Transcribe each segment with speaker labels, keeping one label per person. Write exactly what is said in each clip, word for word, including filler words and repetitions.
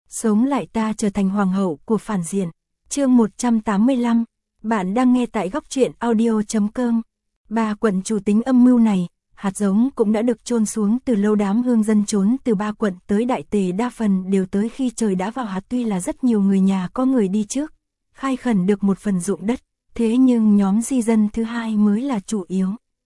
Speaker 1: Sống lại ta trở thành hoàng hậu của phản diện. Chương một trăm tám mươi lăm. Bạn đang nghe tại góc truyện audio chấm com. Ba quận chủ tính âm mưu này, hạt giống cũng đã được chôn xuống từ lâu. Đám hương dân trốn từ ba quận tới Đại Tề đa phần đều tới khi trời đã vào hạt. Tuy là rất nhiều người nhà có người đi trước, khai khẩn được một phần ruộng đất, thế nhưng nhóm di dân thứ hai mới là chủ yếu.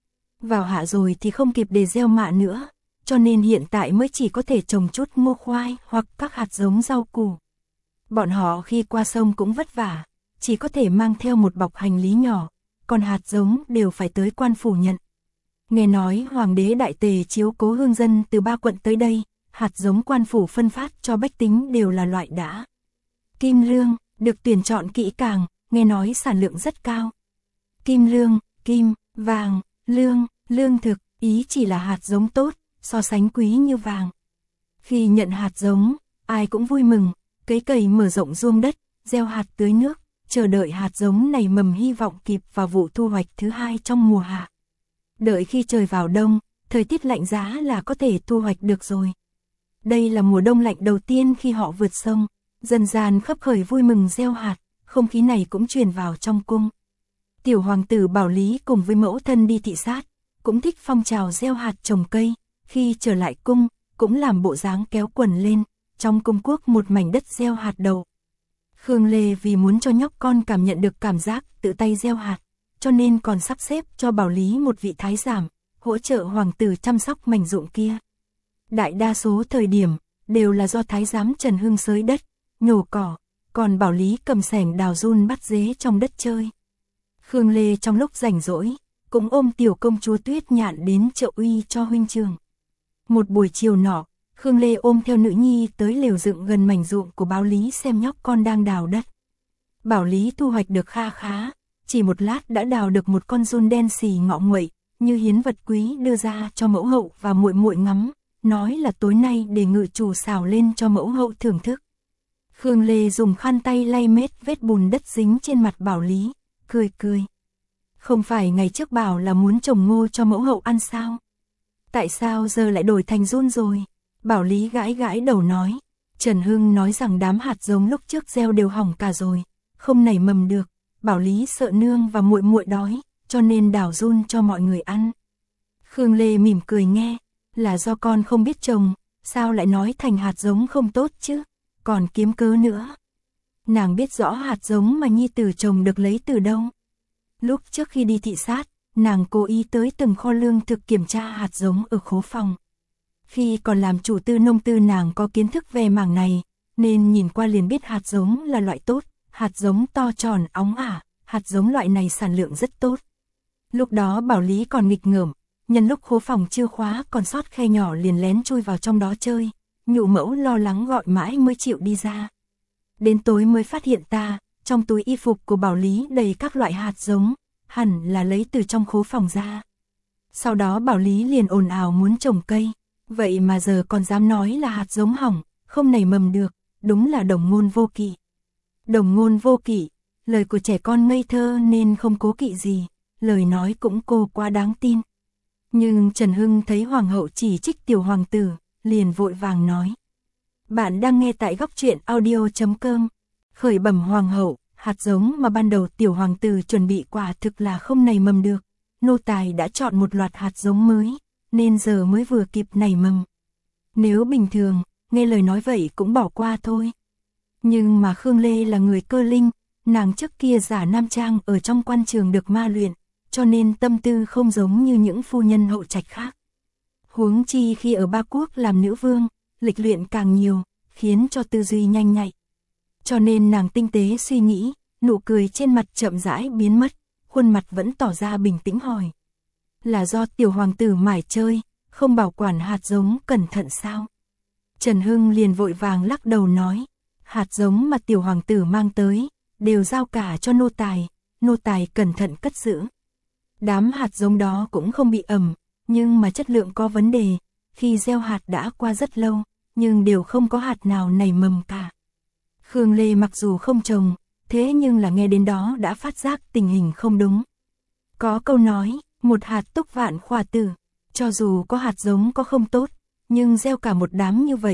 Speaker 1: Vào hạ rồi thì không kịp để gieo mạ nữa, cho nên hiện tại mới chỉ có thể trồng chút ngô khoai hoặc các hạt giống rau củ. Bọn họ khi qua sông cũng vất vả, chỉ có thể mang theo một bọc hành lý nhỏ, còn hạt giống đều phải tới quan phủ nhận. Nghe nói hoàng đế Đại Tề chiếu cố hương dân từ ba quận tới đây, hạt giống quan phủ phân phát cho bách tính đều là loại đã kim lương, được tuyển chọn kỹ càng, nghe nói sản lượng rất cao. Kim lương, kim, vàng, lương, lương thực, ý chỉ là hạt giống tốt, so sánh quý như vàng. Khi nhận hạt giống, ai cũng vui mừng, cấy cày mở rộng ruộng đất, gieo hạt tưới nước, chờ đợi hạt giống này mầm hy vọng kịp vào vụ thu hoạch thứ hai trong mùa hạ. Đợi khi trời vào đông, thời tiết lạnh giá là có thể thu hoạch được rồi. Đây là mùa đông lạnh đầu tiên khi họ vượt sông, dần dàn khấp khởi vui mừng gieo hạt, không khí này cũng truyền vào trong cung. Tiểu hoàng tử Bảo Lý cùng với mẫu thân đi thị sát, cũng thích phong trào gieo hạt trồng cây, khi trở lại cung, cũng làm bộ dáng kéo quần lên, trong cung quốc một mảnh đất gieo hạt đậu. Khương Lê vì muốn cho nhóc con cảm nhận được cảm giác tự tay gieo hạt, cho nên còn sắp xếp cho Bảo Lý một vị thái giám, hỗ trợ hoàng tử chăm sóc mảnh ruộng kia. Đại đa số thời điểm, đều là do thái giám Trần Hưng xới đất, nhổ cỏ, còn Bảo Lý cầm xẻng đào giun bắt dế trong đất chơi. Khương Lê trong lúc rảnh rỗi, cũng ôm tiểu công chúa Tuyết Nhạn đến trợ uy cho huynh trưởng. Một buổi chiều nọ, Khương Lê ôm theo nữ nhi tới lều dựng gần mảnh ruộng của Bảo Lý xem nhóc con đang đào đất. Bảo Lý thu hoạch được kha khá, chỉ một lát đã đào được một con giun đen xì ngọ nguậy, như hiến vật quý đưa ra cho mẫu hậu và muội muội ngắm, nói là tối nay để ngự chủ xào lên cho mẫu hậu thưởng thức. Khương Lê dùng khăn tay lay mết vết bùn đất dính trên mặt Bảo Lý, cười cười. Không phải ngày trước bảo là muốn trồng ngô cho mẫu hậu ăn sao? Tại sao giờ lại đổi thành giun rồi? Bảo Lý gãi gãi đầu nói. Trần Hưng nói rằng đám hạt giống lúc trước gieo đều hỏng cả rồi, không nảy mầm được. Bảo Lý sợ nương và muội muội đói, cho nên đào giun cho mọi người ăn. Khương Lê mỉm cười nghe, là do con không biết trồng, sao lại nói thành hạt giống không tốt chứ, còn kiếm cớ nữa. Nàng biết rõ hạt giống mà nhi tử trồng được lấy từ đâu. Lúc trước khi đi thị sát, nàng cố ý tới từng kho lương thực kiểm tra hạt giống ở khố phòng. Khi còn làm chủ tư nông tư nàng có kiến thức về mảng này, nên nhìn qua liền biết hạt giống là loại tốt, hạt giống to tròn óng ả, hạt giống loại này sản lượng rất tốt. Lúc đó Bảo Lý còn nghịch ngợm, nhân lúc khố phòng chưa khóa còn sót khe nhỏ liền lén chui vào trong đó chơi, nhụ mẫu lo lắng gọi mãi mới chịu đi ra. Đến tối mới phát hiện ta, trong túi y phục của Bảo Lý đầy các loại hạt giống, hẳn là lấy từ trong khố phòng ra. Sau đó Bảo Lý liền ồn ào muốn trồng cây, vậy mà giờ còn dám nói là hạt giống hỏng, không nảy mầm được, đúng là đồng ngôn vô kỵ. Đồng ngôn vô kỵ, lời của trẻ con ngây thơ nên không cố kỵ gì, lời nói cũng cô quá đáng tin. Nhưng Trần Hưng thấy hoàng hậu chỉ trích tiểu hoàng tử, liền vội vàng nói. Bạn đang nghe tại góc truyện audio chấm com. Khởi bẩm hoàng hậu, hạt giống mà ban đầu tiểu hoàng tử chuẩn bị quả thực là không nảy mầm được. Nô tài đã chọn một loạt hạt giống mới, nên giờ mới vừa kịp nảy mầm. Nếu bình thường, nghe lời nói vậy cũng bỏ qua thôi. Nhưng mà Khương Lê là người cơ linh, nàng trước kia giả nam trang ở trong quan trường được ma luyện, cho nên tâm tư không giống như những phu nhân hậu trạch khác. Huống chi khi ở Ba Quốc làm nữ vương, lịch luyện càng nhiều, khiến cho tư duy nhanh nhạy. Cho nên nàng tinh tế suy nghĩ, nụ cười trên mặt chậm rãi biến mất, khuôn mặt vẫn tỏ ra bình tĩnh hỏi. Là do tiểu hoàng tử mải chơi, không bảo quản hạt giống cẩn thận sao? Trần Hưng liền vội vàng lắc đầu nói, hạt giống mà tiểu hoàng tử mang tới, đều giao cả cho nô tài, nô tài cẩn thận cất giữ. Đám hạt giống đó cũng không bị ẩm, nhưng mà chất lượng có vấn đề, khi gieo hạt đã qua rất lâu, nhưng đều không có hạt nào nảy mầm cả. Khương Lê mặc dù không trồng, thế nhưng là nghe đến đó đã phát giác tình hình không đúng. Có câu nói, một hạt túc vạn khỏa tử, cho dù có hạt giống có không tốt, nhưng gieo cả một đám như vậy,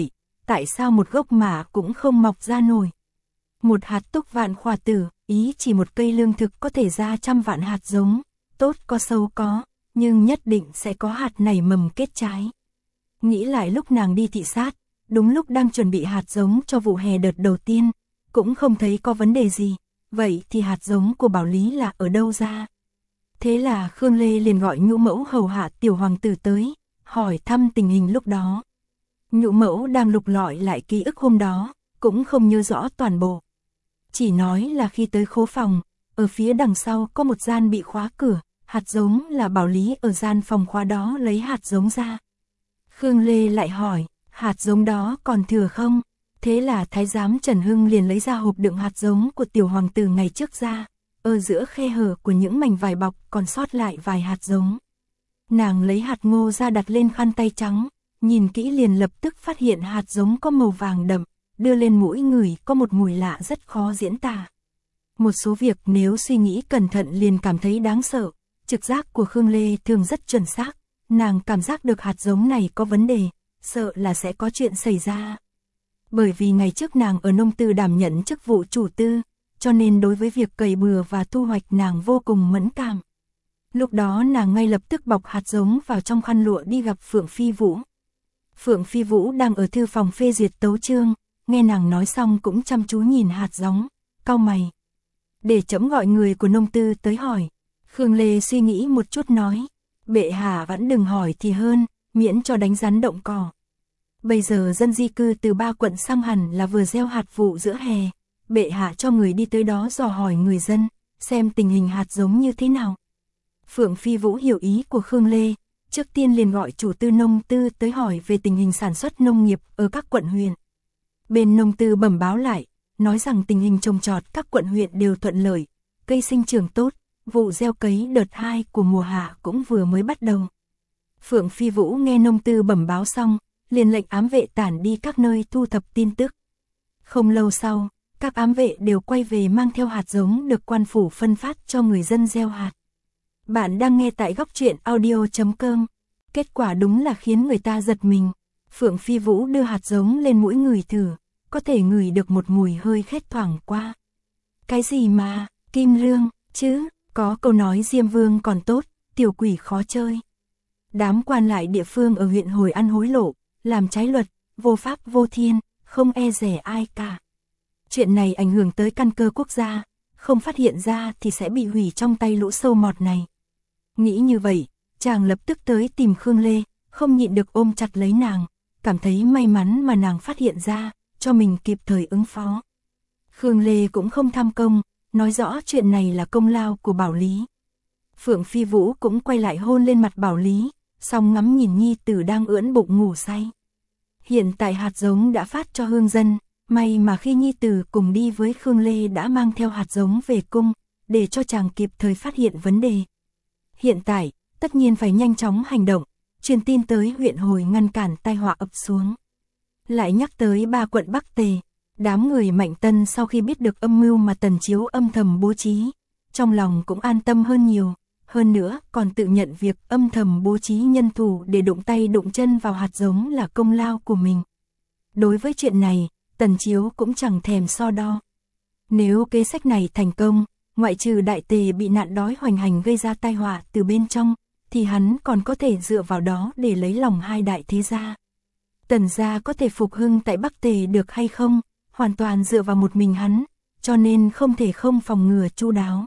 Speaker 1: tại sao một gốc mả cũng không mọc ra nổi. Một hạt túc vạn khỏa tử, ý chỉ một cây lương thực có thể ra trăm vạn hạt giống, tốt có xấu có, nhưng nhất định sẽ có hạt nảy mầm kết trái. Nghĩ lại lúc nàng đi thị sát, đúng lúc đang chuẩn bị hạt giống cho vụ hè đợt đầu tiên, cũng không thấy có vấn đề gì, vậy thì hạt giống của Bảo Lý là ở đâu ra? Thế là Khương Lê liền gọi Nhũ Mẫu hầu hạ tiểu hoàng tử tới, hỏi thăm tình hình lúc đó. Nhũ Mẫu đang lục lọi lại ký ức hôm đó, cũng không nhớ rõ toàn bộ. Chỉ nói là khi tới khố phòng, ở phía đằng sau có một gian bị khóa cửa, hạt giống là Bảo Lý ở gian phòng khóa đó lấy hạt giống ra. Khương Lê lại hỏi, hạt giống đó còn thừa không? Thế là thái giám Trần Hưng liền lấy ra hộp đựng hạt giống của tiểu hoàng tử ngày trước ra, ở giữa khe hở của những mảnh vải bọc còn sót lại vài hạt giống. Nàng lấy hạt ngô ra đặt lên khăn tay trắng, nhìn kỹ liền lập tức phát hiện hạt giống có màu vàng đậm, đưa lên mũi ngửi có một mùi lạ rất khó diễn tả. Một số việc nếu suy nghĩ cẩn thận liền cảm thấy đáng sợ, trực giác của Khương Lê thường rất chuẩn xác, nàng cảm giác được hạt giống này có vấn đề, sợ là sẽ có chuyện xảy ra. Bởi vì ngày trước nàng ở nông tư đảm nhận chức vụ chủ tư, cho nên đối với việc cày bừa và thu hoạch nàng vô cùng mẫn cảm. Lúc đó nàng ngay lập tức bọc hạt giống vào trong khăn lụa đi gặp Phượng Phi Vũ. Phượng Phi Vũ đang ở thư phòng phê duyệt tấu chương, nghe nàng nói xong cũng chăm chú nhìn hạt giống, cau mày. Để trẫm gọi người của nông tư tới hỏi. Khương Lê suy nghĩ một chút nói, bệ hạ vẫn đừng hỏi thì hơn, miễn cho đánh rắn động cỏ. Bây giờ dân di cư từ ba quận sang hẳn là vừa gieo hạt vụ giữa hè, bệ hạ cho người đi tới đó dò hỏi người dân, xem tình hình hạt giống như thế nào. Phượng Phi Vũ hiểu ý của Khương Lê, trước tiên liền gọi chủ tư nông tư tới hỏi về tình hình sản xuất nông nghiệp ở các quận huyện. Bên nông tư bẩm báo lại, nói rằng tình hình trồng trọt các quận huyện đều thuận lợi, cây sinh trưởng tốt, vụ gieo cấy đợt hai của mùa hạ cũng vừa mới bắt đầu. Phượng Phi Vũ nghe nông tư bẩm báo xong, liền lệnh ám vệ tản đi các nơi thu thập tin tức. Không lâu sau, các ám vệ đều quay về mang theo hạt giống được quan phủ phân phát cho người dân gieo hạt. Bạn đang nghe tại góc truyện audio chấm com. Kết quả đúng là khiến người ta giật mình. Phượng Phi Vũ đưa hạt giống lên mũi ngửi thử, có thể ngửi được một mùi hơi khét thoảng qua. Cái gì mà, kim lương, chứ, có câu nói Diêm Vương còn tốt, tiểu quỷ khó chơi. Đám quan lại địa phương ở huyện Hồi ăn hối lộ, làm trái luật, vô pháp vô thiên, không e dè ai cả. Chuyện này ảnh hưởng tới căn cơ quốc gia, không phát hiện ra thì sẽ bị hủy trong tay lũ sâu mọt này. Nghĩ như vậy, chàng lập tức tới tìm Khương Lê, không nhịn được ôm chặt lấy nàng, cảm thấy may mắn mà nàng phát hiện ra, cho mình kịp thời ứng phó. Khương Lê cũng không tham công, nói rõ chuyện này là công lao của Bảo Lý. Phượng Phi Vũ cũng quay lại hôn lên mặt Bảo Lý, xong ngắm nhìn nhi tử đang ưỡn bụng ngủ say. Hiện tại hạt giống đã phát cho hương dân, may mà khi nhi tử cùng đi với Khương Lê đã mang theo hạt giống về cung, để cho chàng kịp thời phát hiện vấn đề. Hiện tại, tất nhiên phải nhanh chóng hành động, truyền tin tới huyện Hồi ngăn cản tai họa ập xuống. Lại nhắc tới ba quận Bắc Tề, đám người Mạnh Tân sau khi biết được âm mưu mà Tần Chiếu âm thầm bố trí, trong lòng cũng an tâm hơn nhiều, hơn nữa còn tự nhận việc âm thầm bố trí nhân thủ để đụng tay đụng chân vào hạt giống là công lao của mình. Đối với chuyện này, Tần Chiếu cũng chẳng thèm so đo. Nếu kế sách này thành công, ngoại trừ Đại Tề bị nạn đói hoành hành gây ra tai họa từ bên trong, thì hắn còn có thể dựa vào đó để lấy lòng hai đại thế gia. Tần gia có thể phục hưng tại Bắc Tề được hay không, hoàn toàn dựa vào một mình hắn, cho nên không thể không phòng ngừa chu đáo.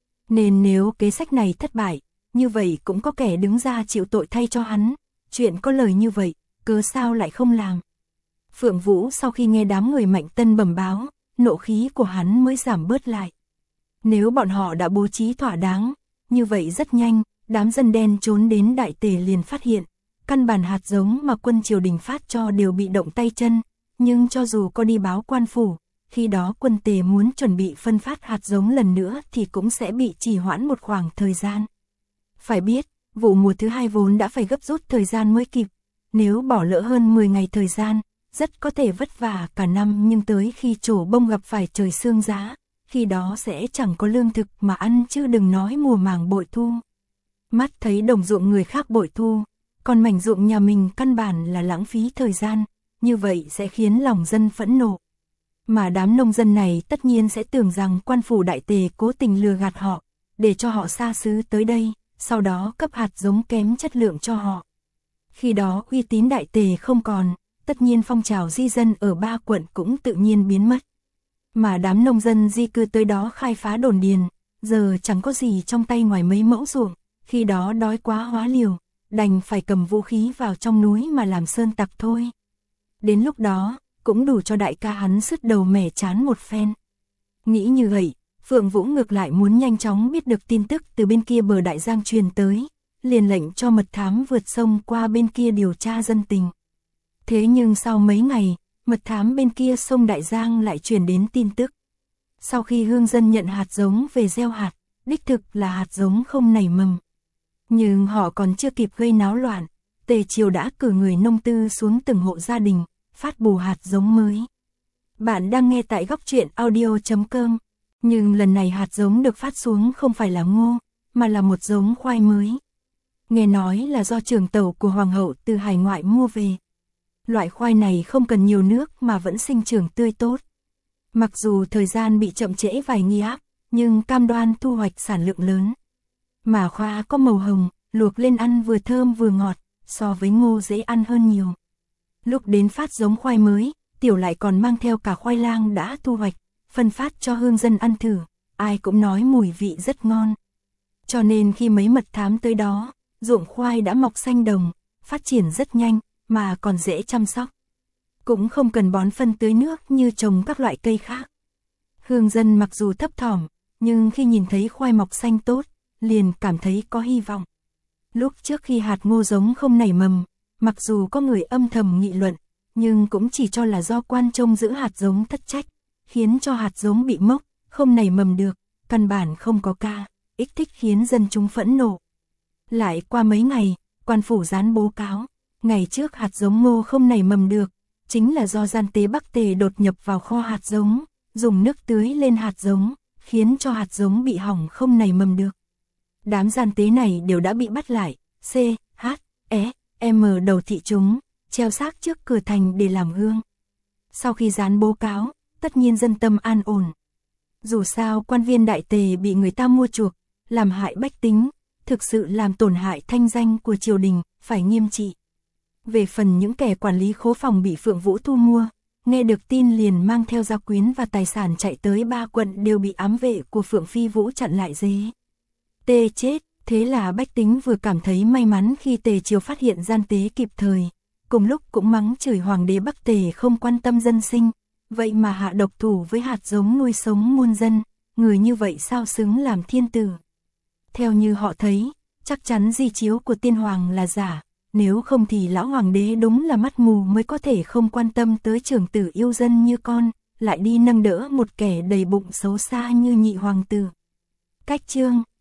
Speaker 1: Nên nếu kế sách này thất bại, như vậy cũng có kẻ đứng ra chịu tội thay cho hắn, chuyện có lời như vậy, cớ sao lại không làm. Phượng Vũ sau khi nghe đám người Mạnh Tân bẩm báo, nộ khí của hắn mới giảm bớt lại. Nếu bọn họ đã bố trí thỏa đáng, như vậy rất nhanh, đám dân đen trốn đến Đại Tề liền phát hiện, căn bản hạt giống mà quân triều đình phát cho đều bị động tay chân, nhưng cho dù có đi báo quan phủ, khi đó quân Tề muốn chuẩn bị phân phát hạt giống lần nữa thì cũng sẽ bị trì hoãn một khoảng thời gian. Phải biết, vụ mùa thứ hai vốn đã phải gấp rút thời gian mới kịp, nếu bỏ lỡ hơn mười ngày thời gian, rất có thể vất vả cả năm, nhưng tới khi trổ bông gặp phải trời sương giá, khi đó sẽ chẳng có lương thực mà ăn, chứ đừng nói mùa màng bội thu. Mắt thấy đồng ruộng người khác bội thu, còn mảnh ruộng nhà mình căn bản là lãng phí thời gian, như vậy sẽ khiến lòng dân phẫn nộ. Mà đám nông dân này tất nhiên sẽ tưởng rằng quan phủ đại tề cố tình lừa gạt họ, để cho họ xa xứ tới đây, sau đó cấp hạt giống kém chất lượng cho họ. Khi đó uy tín đại tề không còn, tất nhiên phong trào di dân ở ba quận cũng tự nhiên biến mất. Mà đám nông dân di cư tới đó khai phá đồn điền, giờ chẳng có gì trong tay ngoài mấy mẫu ruộng, khi đó đói quá hóa liều, đành phải cầm vũ khí vào trong núi mà làm sơn tặc thôi. Đến lúc đó, cũng đủ cho đại ca hắn sứt đầu mẻ chán một phen. Nghĩ như vậy, Phượng Vũ ngược lại muốn nhanh chóng biết được tin tức từ bên kia bờ đại giang truyền tới, liền lệnh cho mật thám vượt sông qua bên kia điều tra dân tình. Thế nhưng sau mấy ngày, mật thám bên kia sông Đại Giang lại truyền đến tin tức. Sau khi hương dân nhận hạt giống về gieo hạt, đích thực là hạt giống không nảy mầm. Nhưng họ còn chưa kịp gây náo loạn, Tề Triều đã cử người nông tư xuống từng hộ gia đình, phát bù hạt giống mới. Bạn đang nghe tại góc truyện audio chấm com, nhưng lần này hạt giống được phát xuống không phải là ngô, mà là một giống khoai mới. Nghe nói là do trưởng tẩu của hoàng hậu từ hải ngoại mua về. Loại khoai này không cần nhiều nước mà vẫn sinh trưởng tươi tốt. Mặc dù thời gian bị chậm trễ vài nghi áp, nhưng cam đoan thu hoạch sản lượng lớn. Mà khoai có màu hồng, luộc lên ăn vừa thơm vừa ngọt, so với ngô dễ ăn hơn nhiều. Lúc đến phát giống khoai mới, Tiểu lại còn mang theo cả khoai lang đã thu hoạch, phân phát cho hương dân ăn thử, ai cũng nói mùi vị rất ngon. Cho nên khi mấy mật thám tới đó, ruộng khoai đã mọc xanh đồng, phát triển rất nhanh, mà còn dễ chăm sóc. Cũng không cần bón phân tưới nước như trồng các loại cây khác. Hương dân mặc dù thấp thỏm, nhưng khi nhìn thấy khoai mọc xanh tốt, liền cảm thấy có hy vọng. Lúc trước khi hạt ngô giống không nảy mầm, mặc dù có người âm thầm nghị luận, nhưng cũng chỉ cho là do quan trông giữ hạt giống thất trách, khiến cho hạt giống bị mốc, không nảy mầm được, căn bản không có ca, ích thích khiến dân chúng phẫn nộ. Lại qua mấy ngày, quan phủ dán bố cáo, ngày trước hạt giống ngô không nảy mầm được, chính là do gian tế Bắc Tề đột nhập vào kho hạt giống, dùng nước tưới lên hạt giống, khiến cho hạt giống bị hỏng không nảy mầm được. Đám gian tế này đều đã bị bắt lại, C, H, E, M đầu thị chúng, treo xác trước cửa thành để làm gương. Sau khi dán bố cáo, tất nhiên dân tâm an ổn. Dù sao quan viên đại tề bị người ta mua chuộc, làm hại bách tính, thực sự làm tổn hại thanh danh của triều đình, phải nghiêm trị. Về phần những kẻ quản lý khố phòng bị Phượng Vũ thu mua, nghe được tin liền mang theo gia quyến và tài sản chạy tới ba quận đều bị ám vệ của Phượng Phi Vũ chặn lại dế. Tê chết, thế là bách tính vừa cảm thấy may mắn khi Tề Triều phát hiện gian tế kịp thời, cùng lúc cũng mắng chửi hoàng đế Bắc Tề không quan tâm dân sinh, vậy mà hạ độc thủ với hạt giống nuôi sống muôn dân, người như vậy sao xứng làm thiên tử. Theo như họ thấy, chắc chắn di chiếu của tiên hoàng là giả, nếu không thì lão hoàng đế đúng là mắt mù mới có thể không quan tâm tới trưởng tử yêu dân như con, lại đi nâng đỡ một kẻ đầy bụng xấu xa như nhị hoàng tử. Cách chương